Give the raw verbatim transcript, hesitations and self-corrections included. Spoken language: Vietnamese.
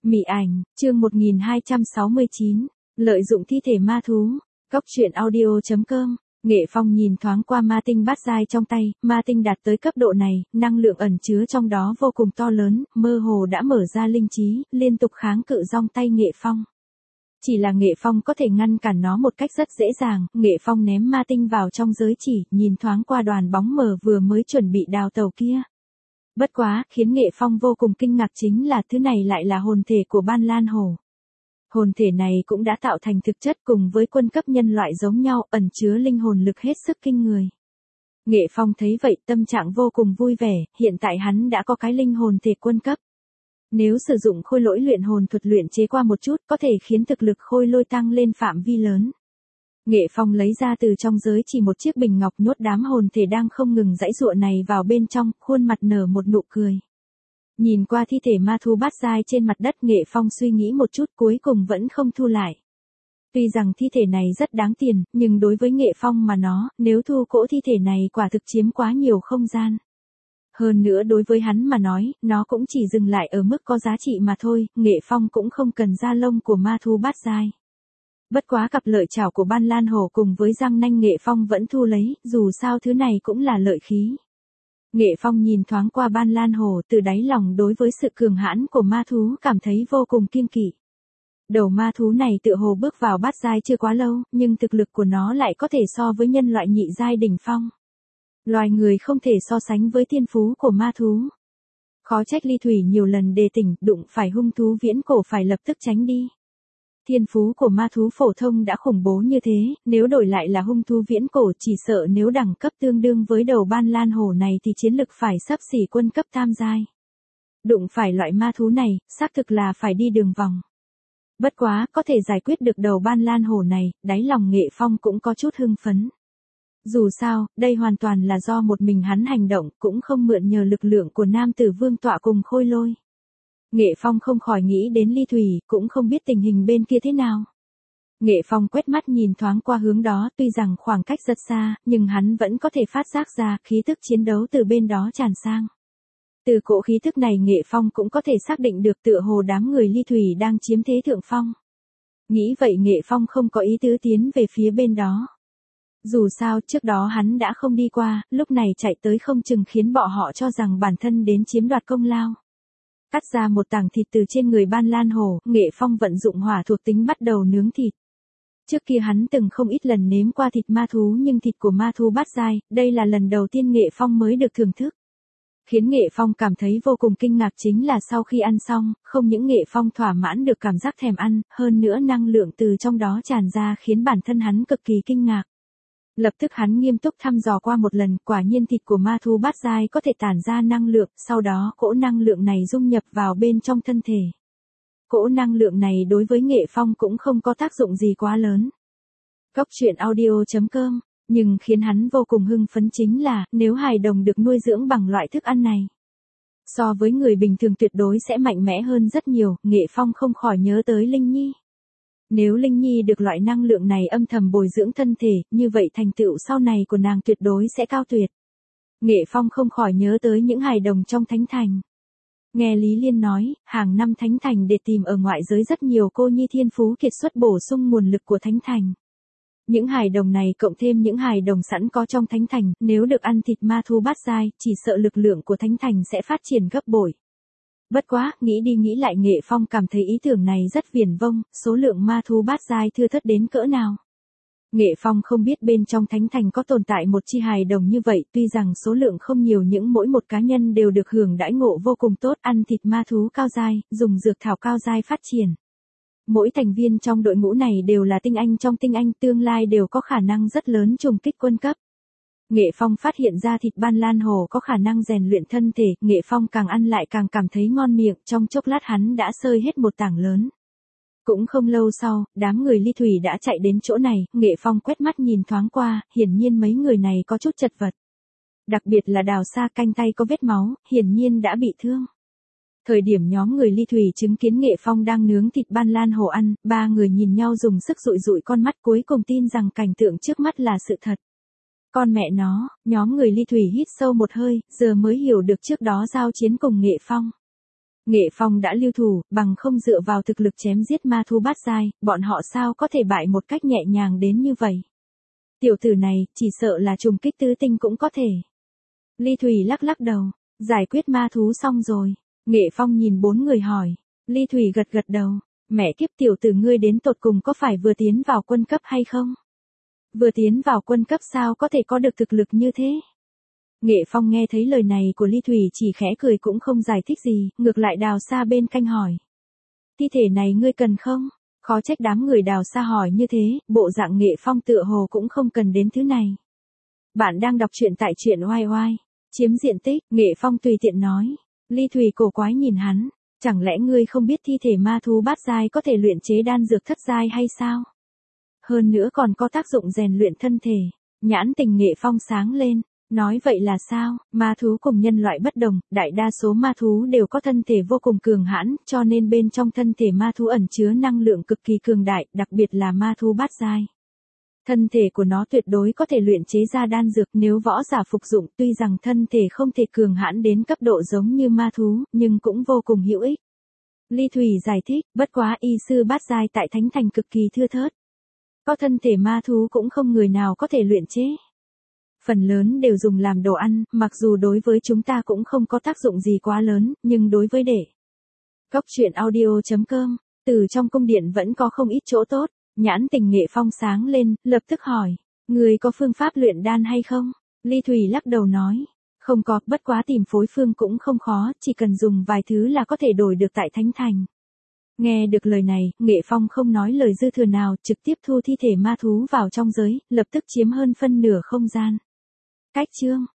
Mị ảnh, chương một nghìn hai trăm sáu mươi chín, lợi dụng thi thể ma thú. Cốc truyện audio chấm com. Nghệ Phong nhìn thoáng qua ma tinh bát giai trong tay, ma tinh đạt tới cấp độ này, năng lượng ẩn chứa trong đó vô cùng to lớn, mơ hồ đã mở ra linh trí, liên tục kháng cự dòng tay Nghệ Phong. Chỉ là Nghệ Phong có thể ngăn cản nó một cách rất dễ dàng, Nghệ Phong ném ma tinh vào trong giới chỉ, nhìn thoáng qua đoàn bóng mờ vừa mới chuẩn bị đào tàu kia. Bất quá, khiến Nghệ Phong vô cùng kinh ngạc chính là thứ này lại là hồn thể của Ban Lan Hổ. Hồn thể này cũng đã tạo thành thực chất cùng với quân cấp nhân loại giống nhau, ẩn chứa linh hồn lực hết sức kinh người. Nghệ Phong thấy vậy tâm trạng vô cùng vui vẻ, hiện tại hắn đã có cái linh hồn thể quân cấp. Nếu sử dụng khôi lỗi luyện hồn thuật luyện chế qua một chút có thể khiến thực lực khôi lôi tăng lên phạm vi lớn. Nghệ Phong lấy ra từ trong giới chỉ một chiếc bình ngọc nhốt đám hồn thể đang không ngừng giãy giụa này vào bên trong, khuôn mặt nở một nụ cười. Nhìn qua thi thể ma thú bát giai trên mặt đất, Nghệ Phong suy nghĩ một chút cuối cùng vẫn không thu lại. Tuy rằng thi thể này rất đáng tiền, nhưng đối với Nghệ Phong mà nó, nếu thu cỗ thi thể này quả thực chiếm quá nhiều không gian. Hơn nữa đối với hắn mà nói, nó cũng chỉ dừng lại ở mức có giá trị mà thôi, Nghệ Phong cũng không cần da lông của ma thú bát giai. Bất quá cặp lợi chảo của Ban Lan Hổ cùng với răng nanh Nghệ Phong vẫn thu lấy, dù sao thứ này cũng là lợi khí. Nghệ Phong nhìn thoáng qua Ban Lan Hổ, từ đáy lòng đối với sự cường hãn của ma thú cảm thấy vô cùng kiêng kỵ. Đầu ma thú này tựa hồ bước vào bát giai chưa quá lâu, nhưng thực lực của nó lại có thể so với nhân loại nhị giai đỉnh phong. Loài người không thể so sánh với thiên phú của ma thú. Khó trách Ly Thủy nhiều lần đề tỉnh, đụng phải hung thú viễn cổ phải lập tức tránh đi. Thiên phú của ma thú phổ thông đã khủng bố như thế, nếu đổi lại là hung thú viễn cổ chỉ sợ nếu đẳng cấp tương đương với đầu Ban Lan Hổ này thì chiến lực phải xấp xỉ quân cấp tam giai. Đụng phải loại ma thú này, xác thực là phải đi đường vòng. Bất quá, có thể giải quyết được đầu Ban Lan Hổ này, đáy lòng Nghệ Phong cũng có chút hưng phấn. Dù sao, đây hoàn toàn là do một mình hắn hành động, cũng không mượn nhờ lực lượng của nam tử vương tọa cùng khôi lôi. Nghệ Phong không khỏi nghĩ đến Ly Thủy, cũng không biết tình hình bên kia thế nào. Nghệ Phong quét mắt nhìn thoáng qua hướng đó, tuy rằng khoảng cách rất xa, nhưng hắn vẫn có thể phát giác ra khí tức chiến đấu từ bên đó tràn sang. Từ cỗ khí tức này Nghệ Phong cũng có thể xác định được tựa hồ đám người Ly Thủy đang chiếm thế thượng phong. Nghĩ vậy Nghệ Phong không có ý tứ tiến về phía bên đó. Dù sao trước đó hắn đã không đi qua, lúc này chạy tới không chừng khiến bọn họ cho rằng bản thân đến chiếm đoạt công lao. Cắt ra một tảng thịt từ trên người Ban Lan Hổ, Nghệ Phong vận dụng hỏa thuộc tính bắt đầu nướng thịt. Trước kia hắn từng không ít lần nếm qua thịt ma thú nhưng thịt của ma thú bát giai, đây là lần đầu tiên Nghệ Phong mới được thưởng thức. Khiến Nghệ Phong cảm thấy vô cùng kinh ngạc chính là sau khi ăn xong, không những Nghệ Phong thỏa mãn được cảm giác thèm ăn, hơn nữa năng lượng từ trong đó tràn ra khiến bản thân hắn cực kỳ kinh ngạc. Lập tức hắn nghiêm túc thăm dò qua một lần, quả nhiên thịt của ma thú bát giai có thể tản ra năng lượng, sau đó cỗ năng lượng này dung nhập vào bên trong thân thể. Cỗ năng lượng này đối với Nghệ Phong cũng không có tác dụng gì quá lớn. Cốc truyện audio chấm com, nhưng khiến hắn vô cùng hưng phấn chính là, nếu hài đồng được nuôi dưỡng bằng loại thức ăn này. So với người bình thường tuyệt đối sẽ mạnh mẽ hơn rất nhiều, Nghệ Phong không khỏi nhớ tới Linh Nhi. Nếu Linh Nhi được loại năng lượng này âm thầm bồi dưỡng thân thể, như vậy thành tựu sau này của nàng tuyệt đối sẽ cao tuyệt. Nghệ Phong không khỏi nhớ tới những hài đồng trong thánh thành. Nghe Lý Liên nói, hàng năm thánh thành để tìm ở ngoại giới rất nhiều cô nhi thiên phú kiệt xuất bổ sung nguồn lực của thánh thành. Những hài đồng này cộng thêm những hài đồng sẵn có trong thánh thành, nếu được ăn thịt ma thú bát giai, chỉ sợ lực lượng của thánh thành sẽ phát triển gấp bội. Bất quá, nghĩ đi nghĩ lại Nghệ Phong cảm thấy ý tưởng này rất viển vông, số lượng ma thú bát giai thưa thớt đến cỡ nào. Nghệ Phong không biết bên trong thánh thành có tồn tại một chi hài đồng như vậy, tuy rằng số lượng không nhiều nhưng mỗi một cá nhân đều được hưởng đãi ngộ vô cùng tốt, ăn thịt ma thú cao giai, dùng dược thảo cao giai phát triển. Mỗi thành viên trong đội ngũ này đều là tinh anh trong tinh anh, tương lai đều có khả năng rất lớn trùng kích quân cấp. Nghệ Phong phát hiện ra thịt Ban Lan Hổ có khả năng rèn luyện thân thể, Nghệ Phong càng ăn lại càng cảm thấy ngon miệng, trong chốc lát hắn đã xơi hết một tảng lớn. Cũng không lâu sau, đám người Ly Thủy đã chạy đến chỗ này, Nghệ Phong quét mắt nhìn thoáng qua, hiển nhiên mấy người này có chút chật vật. Đặc biệt là Đào Sa canh tay có vết máu, hiển nhiên đã bị thương. Thời điểm nhóm người Ly Thủy chứng kiến Nghệ Phong đang nướng thịt Ban Lan Hổ ăn, ba người nhìn nhau dùng sức dụi dụi con mắt cuối cùng tin rằng cảnh tượng trước mắt là sự thật. Con mẹ nó, nhóm người Ly Thủy hít sâu một hơi, giờ mới hiểu được trước đó giao chiến cùng Nghệ Phong. Nghệ Phong đã lưu thủ, bằng không dựa vào thực lực chém giết ma thú bát giai, bọn họ sao có thể bại một cách nhẹ nhàng đến như vậy. Tiểu tử này, chỉ sợ là trùng kích tứ tinh cũng có thể. Ly Thủy lắc lắc đầu, giải quyết ma thú xong rồi. Nghệ Phong nhìn bốn người hỏi. Ly Thủy gật gật đầu, mẹ kiếp tiểu tử ngươi đến tột cùng có phải vừa tiến vào quân cấp hay không? Vừa tiến vào quân cấp sao có thể có được thực lực như thế? Nghệ Phong nghe thấy lời này của Ly Thủy chỉ khẽ cười cũng không giải thích gì, ngược lại Đào Sa bên canh hỏi. Thi thể này ngươi cần không? Khó trách đám người Đào Sa hỏi như thế, bộ dạng Nghệ Phong tựa hồ cũng không cần đến thứ này. Bạn đang đọc truyện tại truyện oai oai. Chiếm diện tích, Nghệ Phong tùy tiện nói. Ly Thủy cổ quái nhìn hắn, chẳng lẽ ngươi không biết thi thể ma thú bát giai có thể luyện chế đan dược thất giai hay sao? Hơn nữa còn có tác dụng rèn luyện thân thể. Nhãn tình Nghệ Phong sáng lên, nói vậy là sao? Ma thú cùng nhân loại bất đồng, đại đa số ma thú đều có thân thể vô cùng cường hãn, cho nên bên trong thân thể ma thú ẩn chứa năng lượng cực kỳ cường đại, đặc biệt là ma thú bát giai. Thân thể của nó tuyệt đối có thể luyện chế ra đan dược nếu võ giả phục dụng, tuy rằng thân thể không thể cường hãn đến cấp độ giống như ma thú, nhưng cũng vô cùng hữu ích. Ly Thủy giải thích, bất quá y sư bát giai tại Thánh Thành cực kỳ thưa thớt. Có thân thể ma thú cũng không người nào có thể luyện chế. Phần lớn đều dùng làm đồ ăn, mặc dù đối với chúng ta cũng không có tác dụng gì quá lớn, nhưng đối với đệ. Cốc truyện audio chấm com, từ trong cung điện vẫn có không ít chỗ tốt. Nhãn tình Nghệ Phong sáng lên, lập tức hỏi. Người có phương pháp luyện đan hay không? Ly Thủy lắc đầu nói. Không có, bất quá tìm phối phương cũng không khó, chỉ cần dùng vài thứ là có thể đổi được tại Thánh Thành. Nghe được lời này, Nghệ Phong không nói lời dư thừa nào, trực tiếp thu thi thể ma thú vào trong giới, lập tức chiếm hơn phân nửa không gian. Cách chương.